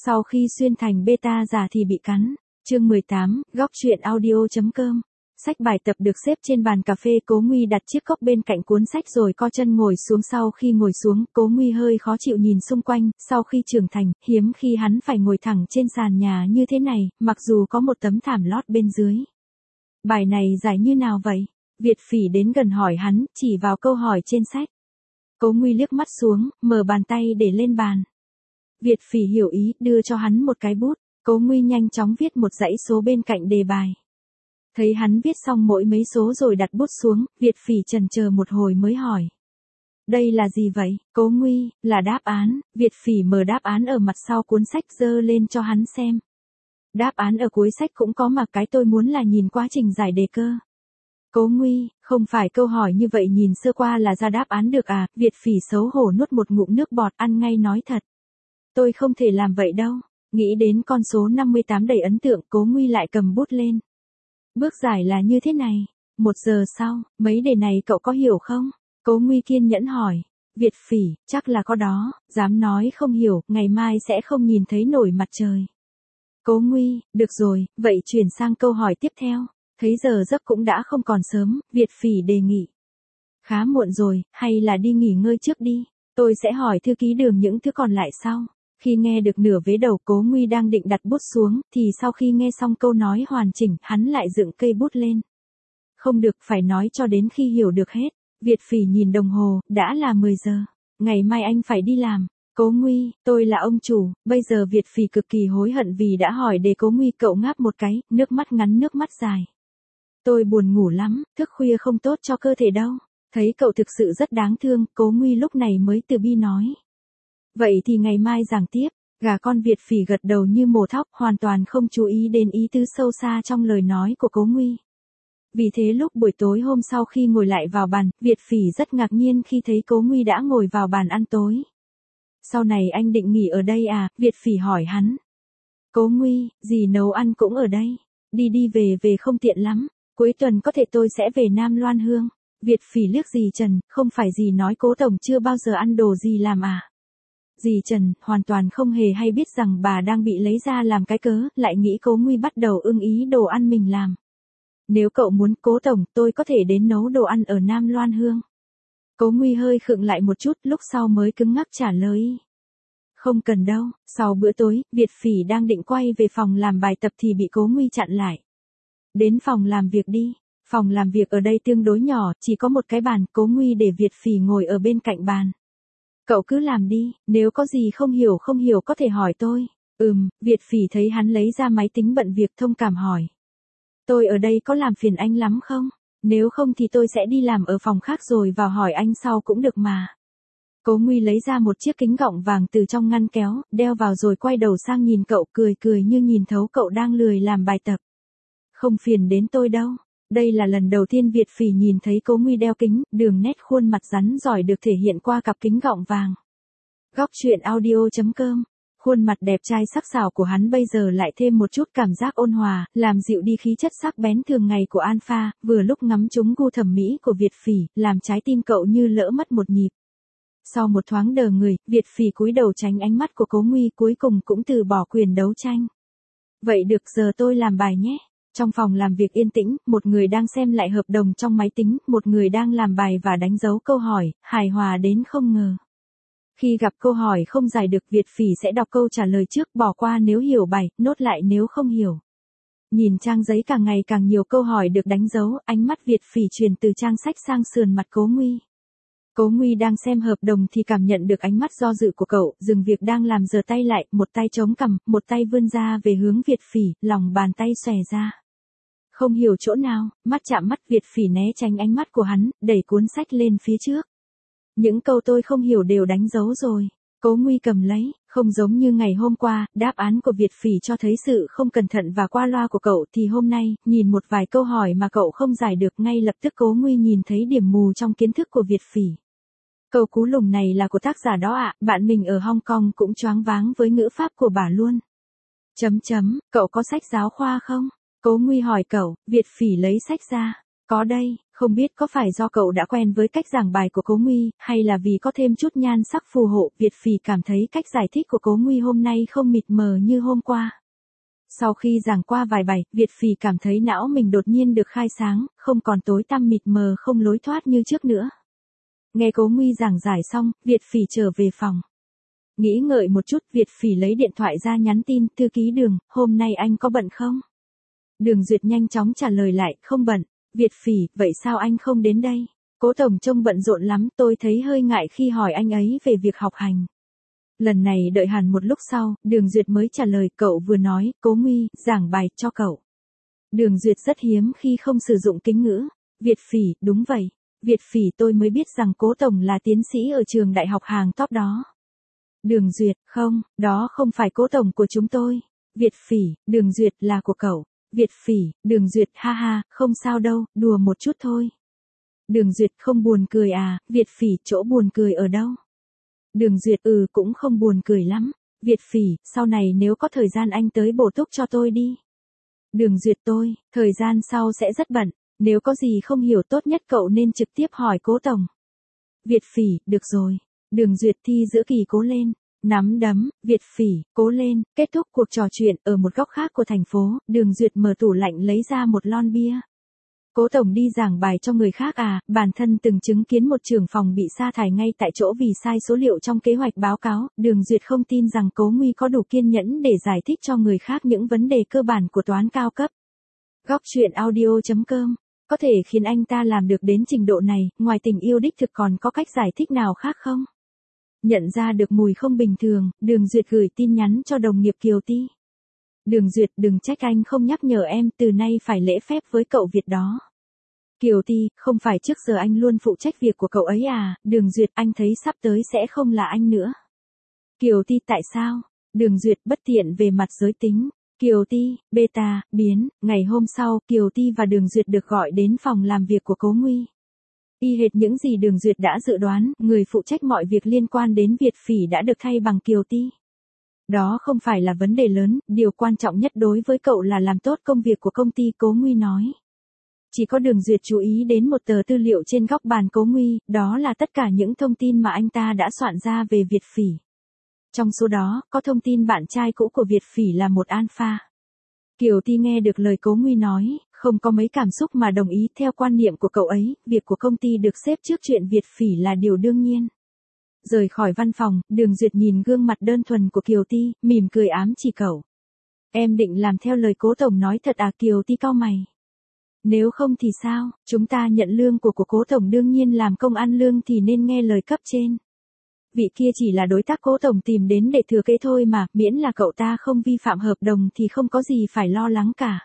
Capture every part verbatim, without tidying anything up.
Sau khi xuyên thành beta giả thì bị cắn. Chương mười tám, góc truyện audio.com. Sách bài tập được xếp trên bàn cà phê, Cố Nguy đặt chiếc cốc bên cạnh cuốn sách rồi co chân ngồi xuống. Sau khi ngồi xuống, Cố Nguy hơi khó chịu nhìn xung quanh. Sau khi trưởng thành, hiếm khi hắn phải ngồi thẳng trên sàn nhà như thế này, mặc dù có một tấm thảm lót bên dưới. Bài này giải như nào vậy? Việt Phỉ đến gần hỏi hắn, chỉ vào câu hỏi trên sách. Cố Nguy liếc mắt xuống, mở bàn tay để lên bàn. Việt Phỉ hiểu ý, đưa cho hắn một cái bút. Cố Nguy nhanh chóng viết một dãy số bên cạnh đề bài. Thấy hắn viết xong mỗi mấy số rồi đặt bút xuống, Việt Phỉ chần chờ một hồi mới hỏi. Đây là gì vậy? Cố Nguy, là đáp án. Việt Phỉ mở đáp án ở mặt sau cuốn sách giơ lên cho hắn xem. Đáp án ở cuối sách cũng có mà cái tôi muốn là nhìn quá trình giải đề cơ. Cố Nguy, không phải câu hỏi như vậy nhìn sơ qua là ra đáp án được à? Việt Phỉ xấu hổ nuốt một ngụm nước bọt, ăn ngay nói thật. Tôi không thể làm vậy đâu. Nghĩ đến con số năm mươi tám đầy ấn tượng, Cố Nguy lại cầm bút lên. Bước giải là như thế này. Một giờ sau, mấy đề này cậu có hiểu không? Cố Nguy kiên nhẫn hỏi. Việt Phỉ, chắc là có đó, dám nói không hiểu, ngày mai sẽ không nhìn thấy nổi mặt trời. Cố Nguy, được rồi, vậy chuyển sang câu hỏi tiếp theo. Thấy giờ giấc cũng đã không còn sớm, Việt Phỉ đề nghị. Khá muộn rồi, hay là đi nghỉ ngơi trước đi, tôi sẽ hỏi thư ký Đường những thứ còn lại sau. Khi nghe được nửa vế đầu, Cố Nguy đang định đặt bút xuống, thì sau khi nghe xong câu nói hoàn chỉnh, hắn lại dựng cây bút lên. Không được, phải nói cho đến khi hiểu được hết. Việt Phỉ nhìn đồng hồ, đã là mười giờ. Ngày mai anh phải đi làm. Cố Nguy, tôi là ông chủ. Bây giờ Việt Phỉ cực kỳ hối hận vì đã hỏi đề Cố Nguy. Cậu ngáp một cái, nước mắt ngắn nước mắt dài. Tôi buồn ngủ lắm, thức khuya không tốt cho cơ thể đâu. Thấy cậu thực sự rất đáng thương, Cố Nguy lúc này mới từ bi nói. Vậy thì ngày mai giảng tiếp. Gà con Việt Phỉ gật đầu như mổ thóc, hoàn toàn không chú ý đến ý tứ sâu xa trong lời nói của Cố Nguy. Vì thế lúc buổi tối hôm sau khi ngồi lại vào bàn, Việt Phỉ rất ngạc nhiên khi thấy Cố Nguy đã ngồi vào bàn ăn tối. Sau này anh định nghỉ ở đây à? Việt Phỉ hỏi hắn. Cố Nguy, dì nấu ăn cũng ở đây. Đi đi về về không tiện lắm. Cuối tuần có thể tôi sẽ về Nam Loan Hương. Việt Phỉ liếc dì Trần, không phải dì nói Cố tổng chưa bao giờ ăn đồ dì làm à? Dì Trần hoàn toàn không hề hay biết rằng bà đang bị lấy ra làm cái cớ, lại nghĩ Cố Nguy bắt đầu ưng ý đồ ăn mình làm. Nếu cậu muốn, Cố tổng, tôi có thể đến nấu đồ ăn ở Nam Loan Hương. Cố Nguy hơi khựng lại một chút, lúc sau mới cứng ngắc trả lời. Không cần đâu. Sau bữa tối, Việt Phỉ đang định quay về phòng làm bài tập thì bị Cố Nguy chặn lại. Đến phòng làm việc đi. Phòng làm việc ở đây tương đối nhỏ, chỉ có một cái bàn. Cố Nguy để Việt Phỉ ngồi ở bên cạnh bàn. Cậu cứ làm đi, nếu có gì không hiểu không hiểu có thể hỏi tôi. Ừm, Việt Phỉ thấy hắn lấy ra máy tính bận việc, thông cảm hỏi. Tôi ở đây có làm phiền anh lắm không? Nếu không thì tôi sẽ đi làm ở phòng khác rồi vào hỏi anh sau cũng được mà. Cố Nguy lấy ra một chiếc kính gọng vàng từ trong ngăn kéo, đeo vào rồi quay đầu sang nhìn cậu, cười cười như nhìn thấu cậu đang lười làm bài tập. Không phiền đến tôi đâu. Đây là lần đầu tiên Việt Phỉ nhìn thấy Cố Nguy đeo kính, đường nét khuôn mặt rắn giỏi được thể hiện qua cặp kính gọng vàng. Góc truyện audio.com. Khuôn mặt đẹp trai sắc sảo của hắn bây giờ lại thêm một chút cảm giác ôn hòa, làm dịu đi khí chất sắc bén thường ngày của Alpha, vừa lúc ngắm trúng gu thẩm mỹ của Việt Phỉ, làm trái tim cậu như lỡ mất một nhịp. Sau một thoáng đờ người, Việt Phỉ cúi đầu tránh ánh mắt của Cố Nguy, cuối cùng cũng từ bỏ quyền đấu tranh. Vậy được, giờ tôi làm bài nhé. Trong phòng làm việc yên tĩnh, một người đang xem lại hợp đồng trong máy tính, một người đang làm bài và đánh dấu câu hỏi, hài hòa đến không ngờ. Khi gặp câu hỏi không giải được, Việt Phỉ sẽ đọc câu trả lời trước, bỏ qua nếu hiểu bài, nốt lại nếu không hiểu. Nhìn trang giấy càng ngày càng nhiều câu hỏi được đánh dấu, ánh mắt Việt Phỉ chuyển từ trang sách sang sườn mặt Cố Nguy. Cố Nguy đang xem hợp đồng thì cảm nhận được ánh mắt do dự của cậu, dừng việc đang làm giơ tay lại, một tay chống cằm, một tay vươn ra về hướng Việt Phỉ, lòng bàn tay xòe ra. Không hiểu chỗ nào, mắt chạm mắt, Việt Phỉ né tránh ánh mắt của hắn, đẩy cuốn sách lên phía trước. Những câu tôi không hiểu đều đánh dấu rồi. Cố Nguy cầm lấy, không giống như ngày hôm qua, đáp án của Việt Phỉ cho thấy sự không cẩn thận và qua loa của cậu, thì hôm nay, nhìn một vài câu hỏi mà cậu không giải được, ngay lập tức Cố Nguy nhìn thấy điểm mù trong kiến thức của Việt Phỉ. Câu cú lùng này là của tác giả đó ạ, à, bạn mình ở Hong Kong cũng choáng váng với ngữ pháp của bà luôn. Chấm chấm, cậu có sách giáo khoa không? Cố Nguy hỏi cậu, Việt Phỉ lấy sách ra. Có đây, không biết có phải do cậu đã quen với cách giảng bài của Cố Nguy, hay là vì có thêm chút nhan sắc phù hộ, Việt Phỉ cảm thấy cách giải thích của Cố Nguy hôm nay không mịt mờ như hôm qua. Sau khi giảng qua vài bài, Việt Phỉ cảm thấy não mình đột nhiên được khai sáng, không còn tối tăm mịt mờ không lối thoát như trước nữa. Nghe Cố Nguy giảng giải xong, Việt Phỉ trở về phòng. Nghĩ ngợi một chút, Việt Phỉ lấy điện thoại ra nhắn tin, thư ký Đường, hôm nay anh có bận không? Đường Duyệt nhanh chóng trả lời lại, không bận. Việt Phỉ, vậy sao anh không đến đây? Cố tổng trông bận rộn lắm, tôi thấy hơi ngại khi hỏi anh ấy về việc học hành. Lần này đợi hẳn một lúc sau, Đường Duyệt mới trả lời, cậu vừa nói, Cố Nguy, giảng bài cho cậu. Đường Duyệt rất hiếm khi không sử dụng kính ngữ. Việt Phỉ, đúng vậy. Việt Phỉ, tôi mới biết rằng Cố tổng là tiến sĩ ở trường đại học hàng top đó. Đường Duyệt, không, đó không phải Cố tổng của chúng tôi. Việt Phỉ, Đường Duyệt là của cậu. Việt Phỉ, Đường Duyệt, ha ha, không sao đâu, đùa một chút thôi. Đường Duyệt, không buồn cười à? Việt Phỉ, chỗ buồn cười ở đâu? Đường Duyệt, ừ cũng không buồn cười lắm. Việt Phỉ, sau này nếu có thời gian anh tới bổ túc cho tôi đi. Đường Duyệt, tôi, thời gian sau sẽ rất bận, nếu có gì không hiểu tốt nhất cậu nên trực tiếp hỏi Cố tổng. Việt Phỉ, được rồi. Đường Duyệt, thi giữa kỳ cố lên. Nắm đấm, Việt Phỉ, cố lên. Kết thúc cuộc trò chuyện, ở một góc khác của thành phố, Đường Duyệt mở tủ lạnh lấy ra một lon bia. Cố tổng đi giảng bài cho người khác à? Bản thân từng chứng kiến một trưởng phòng bị sa thải ngay tại chỗ vì sai số liệu trong kế hoạch báo cáo. Đường Duyệt không tin rằng Cố Nguy có đủ kiên nhẫn để giải thích cho người khác những vấn đề cơ bản của toán cao cấp. Góc truyện audio chấm com có thể khiến anh ta làm được đến trình độ này, ngoài tình yêu đích thực còn có cách giải thích nào khác không? Nhận ra được mùi không bình thường, Đường Duyệt gửi tin nhắn cho đồng nghiệp Kiều Ti. Đường Duyệt, đừng trách anh không nhắc nhở em, từ nay phải lễ phép với cậu Việt đó. Kiều Ti, không phải trước giờ anh luôn phụ trách việc của cậu ấy à? Đường Duyệt, anh thấy sắp tới sẽ không là anh nữa. Kiều Ti, tại sao? Đường Duyệt, bất tiện về mặt giới tính. Kiều Ti, beta, biến. Ngày hôm sau, Kiều Ti và Đường Duyệt được gọi đến phòng làm việc của Cố Nguy. Y hệt những gì Đường Duyệt đã dự đoán, người phụ trách mọi việc liên quan đến Việt Phỉ đã được thay bằng Kiều Ti. Đó không phải là vấn đề lớn, điều quan trọng nhất đối với cậu là làm tốt công việc của công ty, Cố Nguy nói. Chỉ có Đường Duyệt chú ý đến một tờ tư liệu trên góc bàn Cố Nguy, đó là tất cả những thông tin mà anh ta đã soạn ra về Việt Phỉ. Trong số đó, có thông tin bạn trai cũ của Việt Phỉ là một alpha. Kiều Ti nghe được lời Cố Nguy nói, không có mấy cảm xúc mà đồng ý. Theo quan niệm của cậu ấy, việc của công ty được xếp trước chuyện Việt Phỉ là điều đương nhiên. Rời khỏi văn phòng, Đường Duyệt nhìn gương mặt đơn thuần của Kiều Ti, mỉm cười ám chỉ cậu. Em định làm theo lời Cố tổng nói thật à? Kiều Ti cau mày. Nếu không thì sao? Chúng ta nhận lương của của Cố tổng, đương nhiên làm công ăn lương thì nên nghe lời cấp trên. Vị kia chỉ là đối tác Cố tổng tìm đến để thừa kế thôi mà, miễn là cậu ta không vi phạm hợp đồng thì không có gì phải lo lắng cả.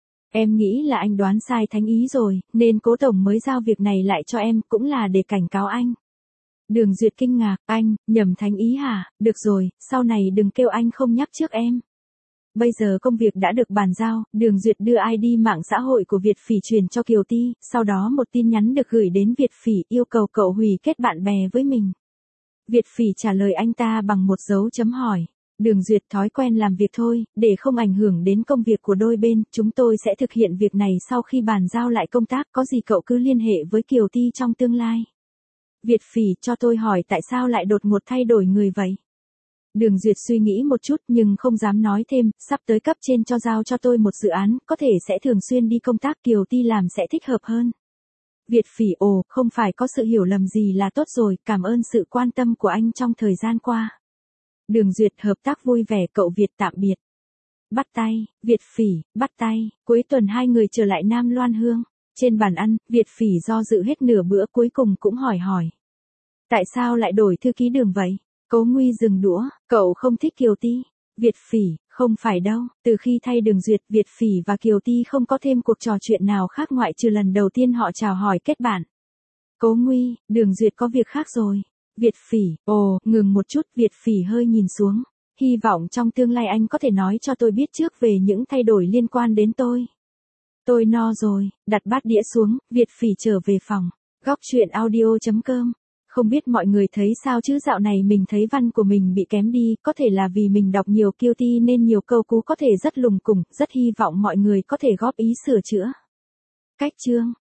Em nghĩ là anh đoán sai thánh ý rồi, nên Cố tổng mới giao việc này lại cho em, cũng là để cảnh cáo anh. Đường Duyệt kinh ngạc, anh, nhầm thánh ý hả? Được rồi, sau này đừng kêu anh không nhắc trước em. Bây giờ công việc đã được bàn giao, Đường Duyệt đưa i đê mạng xã hội của Việt Phỉ truyền cho Kiều Ti, sau đó một tin nhắn được gửi đến Việt Phỉ yêu cầu cậu hủy kết bạn bè với mình. Việt Phỉ trả lời anh ta bằng một dấu chấm hỏi. Đường Duyệt, thói quen làm việc thôi, để không ảnh hưởng đến công việc của đôi bên, chúng tôi sẽ thực hiện việc này sau khi bàn giao lại công tác, có gì cậu cứ liên hệ với Kiều Ti trong tương lai. Việt Phỉ, cho tôi hỏi tại sao lại đột ngột thay đổi người vậy? Đường Duyệt suy nghĩ một chút nhưng không dám nói thêm, sắp tới cấp trên cho giao cho tôi một dự án, có thể sẽ thường xuyên đi công tác, Kiều Ti làm sẽ thích hợp hơn. Việt Phỉ, ồ, không phải có sự hiểu lầm gì là tốt rồi, cảm ơn sự quan tâm của anh trong thời gian qua. Đường Duyệt, hợp tác vui vẻ, cậu Việt, tạm biệt. Bắt tay, Việt Phỉ, bắt tay. Cuối tuần hai người trở lại Nam Loan Hương. Trên bàn ăn, Việt Phỉ do dự hết nửa bữa cuối cùng cũng hỏi hỏi. Tại sao lại đổi thư ký Đường vậy? Cố Nguy dừng đũa, cậu không thích Kiều Ti. Việt Phỉ, không phải đâu, từ khi thay Đường Duyệt, Việt Phỉ và Kiều Ti không có thêm cuộc trò chuyện nào khác ngoại trừ lần đầu tiên họ chào hỏi kết bạn. Cố Nguy, Đường Duyệt có việc khác rồi. Việt Phỉ, ồ, ngừng một chút, Việt Phỉ hơi nhìn xuống. Hy vọng trong tương lai anh có thể nói cho tôi biết trước về những thay đổi liên quan đến tôi. Tôi no rồi, đặt bát đĩa xuống, Việt Phỉ trở về phòng. Góc truyện audio chấm com Không biết mọi người thấy sao chứ dạo này mình thấy văn của mình bị kém đi, có thể là vì mình đọc nhiều Kiều Ti nên nhiều câu cú có thể rất lùng củng, rất hy vọng mọi người có thể góp ý sửa chữa. Cách chương